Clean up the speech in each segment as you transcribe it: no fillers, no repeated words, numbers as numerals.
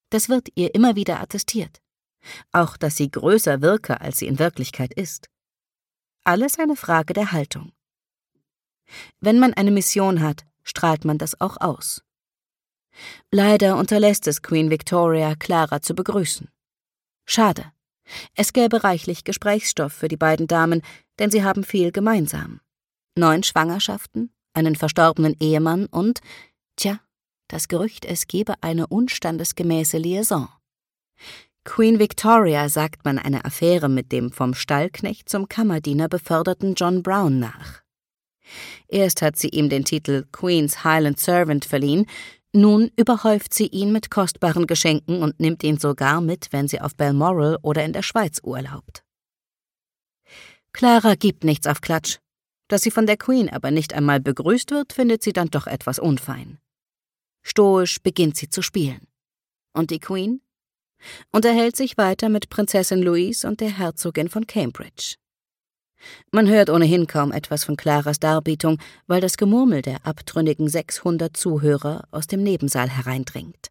Das wird ihr immer wieder attestiert. Auch, dass sie größer wirke, als sie in Wirklichkeit ist. Alles eine Frage der Haltung. Wenn man eine Mission hat, strahlt man das auch aus. Leider unterlässt es Queen Victoria, Clara zu begrüßen. Schade. Es gäbe reichlich Gesprächsstoff für die beiden Damen, denn sie haben viel gemeinsam. 9 Schwangerschaften, einen verstorbenen Ehemann und, das Gerücht, es gebe eine unstandesgemäße Liaison. Queen Victoria sagt man eine Affäre mit dem vom Stallknecht zum Kammerdiener beförderten John Brown nach. Erst hat sie ihm den Titel Queen's Highland Servant verliehen, nun überhäuft sie ihn mit kostbaren Geschenken und nimmt ihn sogar mit, wenn sie auf Balmoral oder in der Schweiz urlaubt. Clara gibt nichts auf Klatsch. Dass sie von der Queen aber nicht einmal begrüßt wird, findet sie dann doch etwas unfein. Stoisch beginnt sie zu spielen. Und die Queen? Unterhält sich weiter mit Prinzessin Louise und der Herzogin von Cambridge. Man hört ohnehin kaum etwas von Claras Darbietung, weil das Gemurmel der abtrünnigen 600 Zuhörer aus dem Nebensaal hereindringt.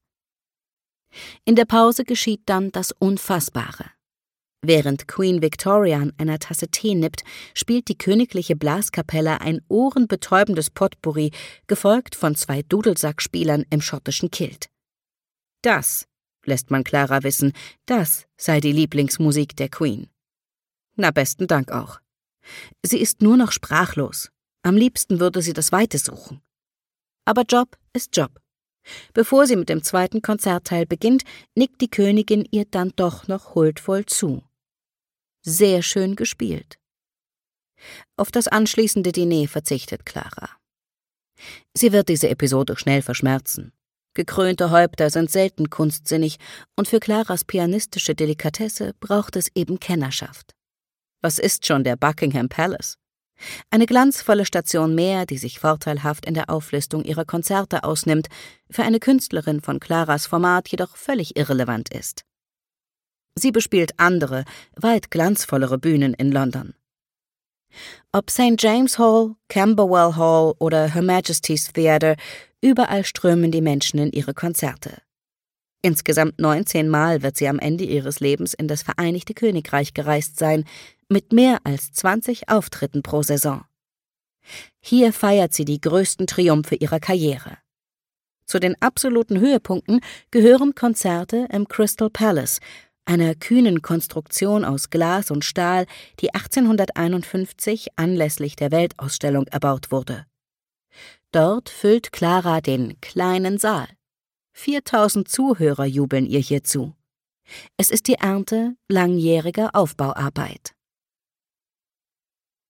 In der Pause geschieht dann das Unfassbare. Während Queen Victoria an einer Tasse Tee nippt, spielt die königliche Blaskapelle ein ohrenbetäubendes Potpourri, gefolgt von 2 Dudelsackspielern im schottischen Kilt. Das, lässt man Clara wissen, das sei die Lieblingsmusik der Queen. Na, besten Dank auch. Sie ist nur noch sprachlos. Am liebsten würde sie das Weite suchen. Aber Job ist Job. Bevor sie mit dem 2. Konzertteil beginnt, nickt die Königin ihr dann doch noch huldvoll zu. Sehr schön gespielt. Auf das anschließende Diner verzichtet Clara. Sie wird diese Episode schnell verschmerzen. Gekrönte Häupter sind selten kunstsinnig und für Claras pianistische Delikatesse braucht es eben Kennerschaft. Was ist schon der Buckingham Palace? Eine glanzvolle Station mehr, die sich vorteilhaft in der Auflistung ihrer Konzerte ausnimmt, für eine Künstlerin von Claras Format jedoch völlig irrelevant ist. Sie bespielt andere, weit glanzvollere Bühnen in London. Ob St. James Hall, Camberwell Hall oder Her Majesty's Theatre, überall strömen die Menschen in ihre Konzerte. Insgesamt 19 Mal wird sie am Ende ihres Lebens in das Vereinigte Königreich gereist sein, mit mehr als 20 Auftritten pro Saison. Hier feiert sie die größten Triumphe ihrer Karriere. Zu den absoluten Höhepunkten gehören Konzerte im Crystal Palace, einer kühnen Konstruktion aus Glas und Stahl, die 1851 anlässlich der Weltausstellung erbaut wurde. Dort füllt Clara den kleinen Saal. 4000 Zuhörer jubeln ihr hierzu. Es ist die Ernte langjähriger Aufbauarbeit.